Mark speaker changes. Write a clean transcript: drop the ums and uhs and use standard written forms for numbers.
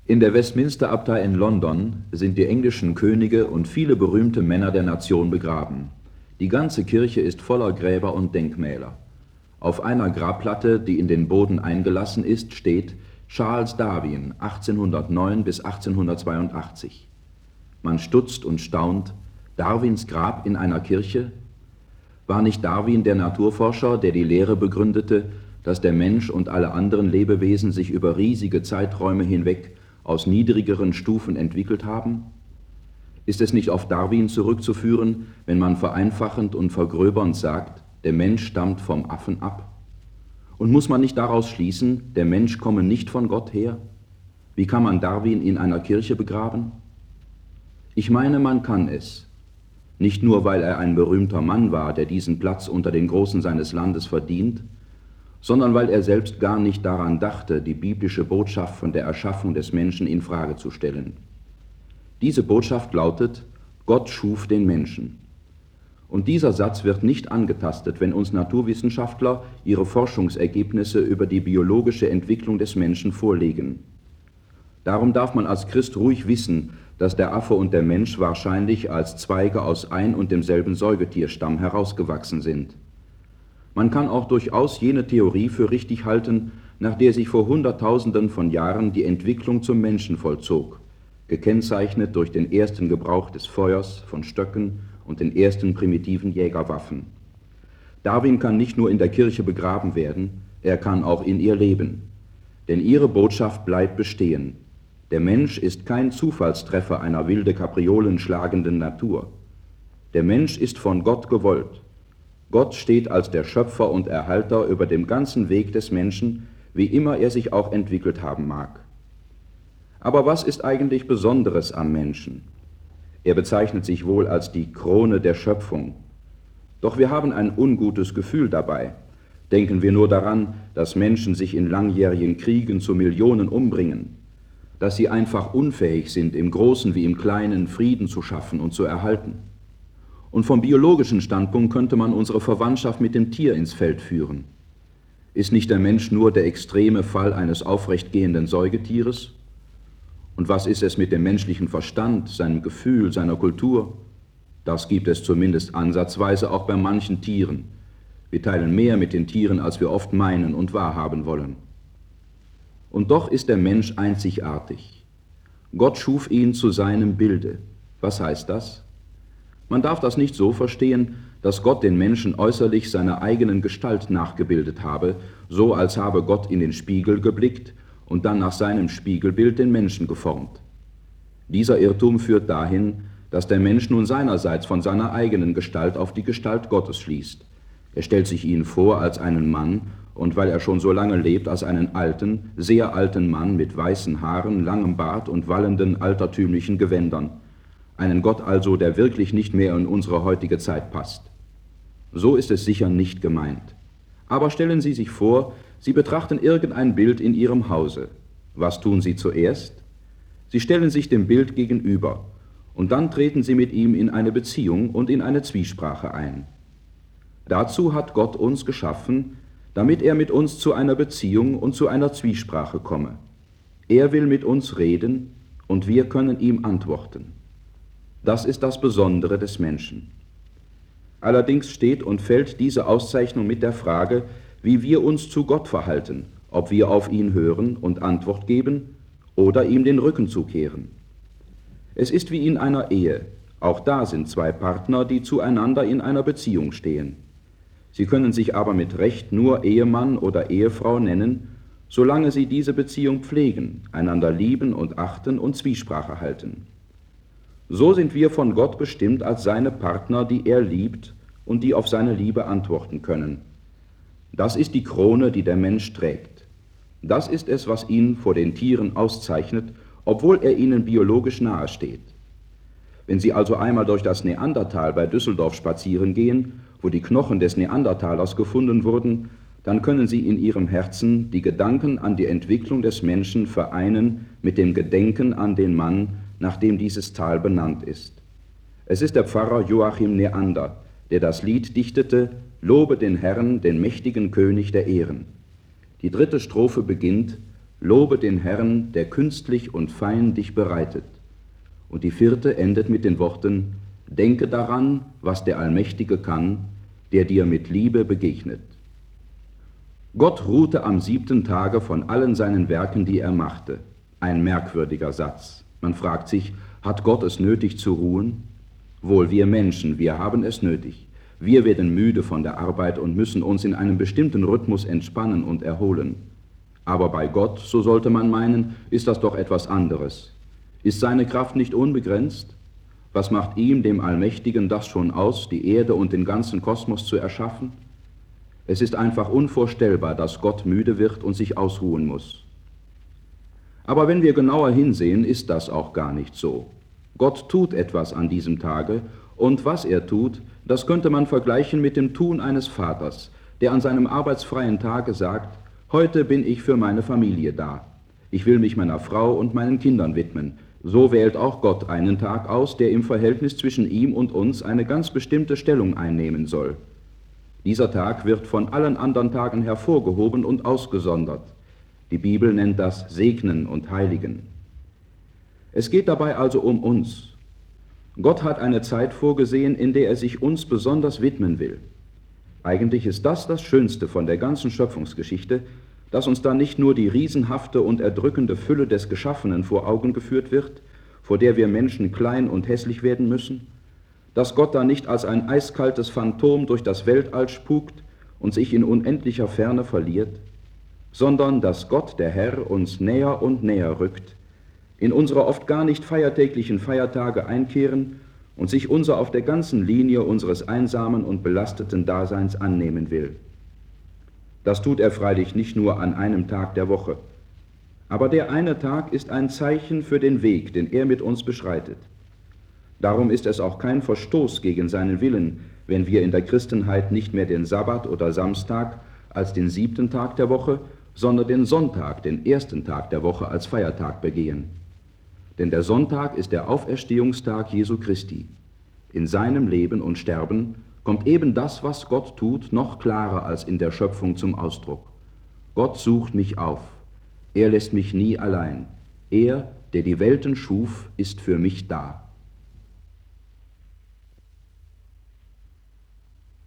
Speaker 1: In der Westminster-Abtei in London sind die englischen Könige und viele berühmte Männer der Nation begraben. Die ganze Kirche ist voller Gräber und Denkmäler. Auf einer Grabplatte, die in den Boden eingelassen ist, steht Charles Darwin 1809 bis 1882. Man stutzt und staunt, Darwins Grab in einer Kirche? War nicht Darwin der Naturforscher, der die Lehre begründete, dass der Mensch und alle anderen Lebewesen sich über riesige Zeiträume hinweg aus niedrigeren Stufen entwickelt haben? Ist es nicht auf Darwin zurückzuführen, wenn man vereinfachend und vergröbernd sagt, der Mensch stammt vom Affen ab? Und muss man nicht daraus schließen, der Mensch komme nicht von Gott her? Wie kann man Darwin in einer Kirche begraben? Ich meine, man kann es. Nicht nur, weil er ein berühmter Mann war, der diesen Platz unter den Großen seines Landes verdient, sondern weil er selbst gar nicht daran dachte, die biblische Botschaft von der Erschaffung des Menschen in Frage zu stellen. Diese Botschaft lautet: Gott schuf den Menschen. Und dieser Satz wird nicht angetastet, wenn uns Naturwissenschaftler ihre Forschungsergebnisse über die biologische Entwicklung des Menschen vorlegen. Darum darf man als Christ ruhig wissen, dass der Affe und der Mensch wahrscheinlich als Zweige aus ein und demselben Säugetierstamm herausgewachsen sind. Man kann auch durchaus jene Theorie für richtig halten, nach der sich vor Hunderttausenden von Jahren die Entwicklung zum Menschen vollzog, gekennzeichnet durch den ersten Gebrauch des Feuers, von Stöcken und den ersten primitiven Jägerwaffen. Darwin kann nicht nur in der Kirche begraben werden, er kann auch in ihr leben. Denn ihre Botschaft bleibt bestehen. Der Mensch ist kein Zufallstreffer einer wilde Kapriolen schlagenden Natur. Der Mensch ist von Gott gewollt. Gott steht als der Schöpfer und Erhalter über dem ganzen Weg des Menschen, wie immer er sich auch entwickelt haben mag. Aber was ist eigentlich Besonderes am Menschen? Er bezeichnet sich wohl als die Krone der Schöpfung. Doch wir haben ein ungutes Gefühl dabei. Denken wir nur daran, dass Menschen sich in langjährigen Kriegen zu Millionen umbringen, dass sie einfach unfähig sind, im Großen wie im Kleinen Frieden zu schaffen und zu erhalten. Und vom biologischen Standpunkt könnte man unsere Verwandtschaft mit dem Tier ins Feld führen. Ist nicht der Mensch nur der extreme Fall eines aufrechtgehenden Säugetieres? Und was ist es mit dem menschlichen Verstand, seinem Gefühl, seiner Kultur? Das gibt es zumindest ansatzweise auch bei manchen Tieren. Wir teilen mehr mit den Tieren, als wir oft meinen und wahrhaben wollen. Und doch ist der Mensch einzigartig. Gott schuf ihn zu seinem Bilde. Was heißt das? Man darf das nicht so verstehen, dass Gott den Menschen äußerlich seiner eigenen Gestalt nachgebildet habe, so als habe Gott in den Spiegel geblickt und dann nach seinem Spiegelbild den Menschen geformt. Dieser Irrtum führt dahin, dass der Mensch nun seinerseits von seiner eigenen Gestalt auf die Gestalt Gottes schließt. Er stellt sich ihn vor als einen Mann und weil er schon so lange lebt, als einen alten, sehr alten Mann mit weißen Haaren, langem Bart und wallenden altertümlichen Gewändern. Einen Gott also, der wirklich nicht mehr in unsere heutige Zeit passt. So ist es sicher nicht gemeint. Aber stellen Sie sich vor, Sie betrachten irgendein Bild in Ihrem Hause. Was tun Sie zuerst? Sie stellen sich dem Bild gegenüber und dann treten Sie mit ihm in eine Beziehung und in eine Zwiesprache ein. Dazu hat Gott uns geschaffen, damit er mit uns zu einer Beziehung und zu einer Zwiesprache komme. Er will mit uns reden und wir können ihm antworten. Das ist das Besondere des Menschen. Allerdings steht und fällt diese Auszeichnung mit der Frage, wie wir uns zu Gott verhalten, ob wir auf ihn hören und Antwort geben oder ihm den Rücken zukehren. Es ist wie in einer Ehe. Auch da sind zwei Partner, die zueinander in einer Beziehung stehen. Sie können sich aber mit Recht nur Ehemann oder Ehefrau nennen, solange sie diese Beziehung pflegen, einander lieben und achten und Zwiesprache halten. So sind wir von Gott bestimmt als seine Partner, die er liebt und die auf seine Liebe antworten können. Das ist die Krone, die der Mensch trägt. Das ist es, was ihn vor den Tieren auszeichnet, obwohl er ihnen biologisch nahe steht. Wenn Sie also einmal durch das Neandertal bei Düsseldorf spazieren gehen, wo die Knochen des Neandertalers gefunden wurden, dann können Sie in Ihrem Herzen die Gedanken an die Entwicklung des Menschen vereinen mit dem Gedenken an den Mann, nach dem dieses Tal benannt ist. Es ist der Pfarrer Joachim Neander, der das Lied dichtete: Lobe den Herrn, den mächtigen König der Ehren. Die dritte Strophe beginnt: Lobe den Herrn, der künstlich und fein dich bereitet. Und die vierte endet mit den Worten: Denke daran, was der Allmächtige kann, der dir mit Liebe begegnet. Gott ruhte am 7. Tage von allen seinen Werken, die er machte. Ein merkwürdiger Satz. Man fragt sich, hat Gott es nötig zu ruhen? Wohl, wir Menschen, wir haben es nötig. Wir werden müde von der Arbeit und müssen uns in einem bestimmten Rhythmus entspannen und erholen. Aber bei Gott, so sollte man meinen, ist das doch etwas anderes. Ist seine Kraft nicht unbegrenzt? Was macht ihm, dem Allmächtigen, das schon aus, die Erde und den ganzen Kosmos zu erschaffen? Es ist einfach unvorstellbar, dass Gott müde wird und sich ausruhen muss. Aber wenn wir genauer hinsehen, ist das auch gar nicht so. Gott tut etwas an diesem Tage, und was er tut, das könnte man vergleichen mit dem Tun eines Vaters, der an seinem arbeitsfreien Tage sagt: Heute bin ich für meine Familie da. Ich will mich meiner Frau und meinen Kindern widmen. So wählt auch Gott einen Tag aus, der im Verhältnis zwischen ihm und uns eine ganz bestimmte Stellung einnehmen soll. Dieser Tag wird von allen anderen Tagen hervorgehoben und ausgesondert. Die Bibel nennt das Segnen und Heiligen. Es geht dabei also um uns. Gott hat eine Zeit vorgesehen, in der er sich uns besonders widmen will. Eigentlich ist das Schönste von der ganzen Schöpfungsgeschichte, dass uns da nicht nur die riesenhafte und erdrückende Fülle des Geschaffenen vor Augen geführt wird, vor der wir Menschen klein und hässlich werden müssen, dass Gott da nicht als ein eiskaltes Phantom durch das Weltall spukt und sich in unendlicher Ferne verliert, sondern dass Gott, der Herr, uns näher und näher rückt, in unsere oft gar nicht feiertäglichen Feiertage einkehren und sich unser auf der ganzen Linie unseres einsamen und belasteten Daseins annehmen will. Das tut er freilich nicht nur an einem Tag der Woche, aber der eine Tag ist ein Zeichen für den Weg, den er mit uns beschreitet. Darum ist es auch kein Verstoß gegen seinen Willen, wenn wir in der Christenheit nicht mehr den Sabbat oder Samstag als den 7. Tag der Woche, sondern den Sonntag, den 1. Tag der Woche, als Feiertag begehen. Denn der Sonntag ist der Auferstehungstag Jesu Christi. In seinem Leben und Sterben kommt eben das, was Gott tut, noch klarer als in der Schöpfung zum Ausdruck. Gott sucht mich auf. Er lässt mich nie allein. Er, der die Welten schuf, ist für mich da.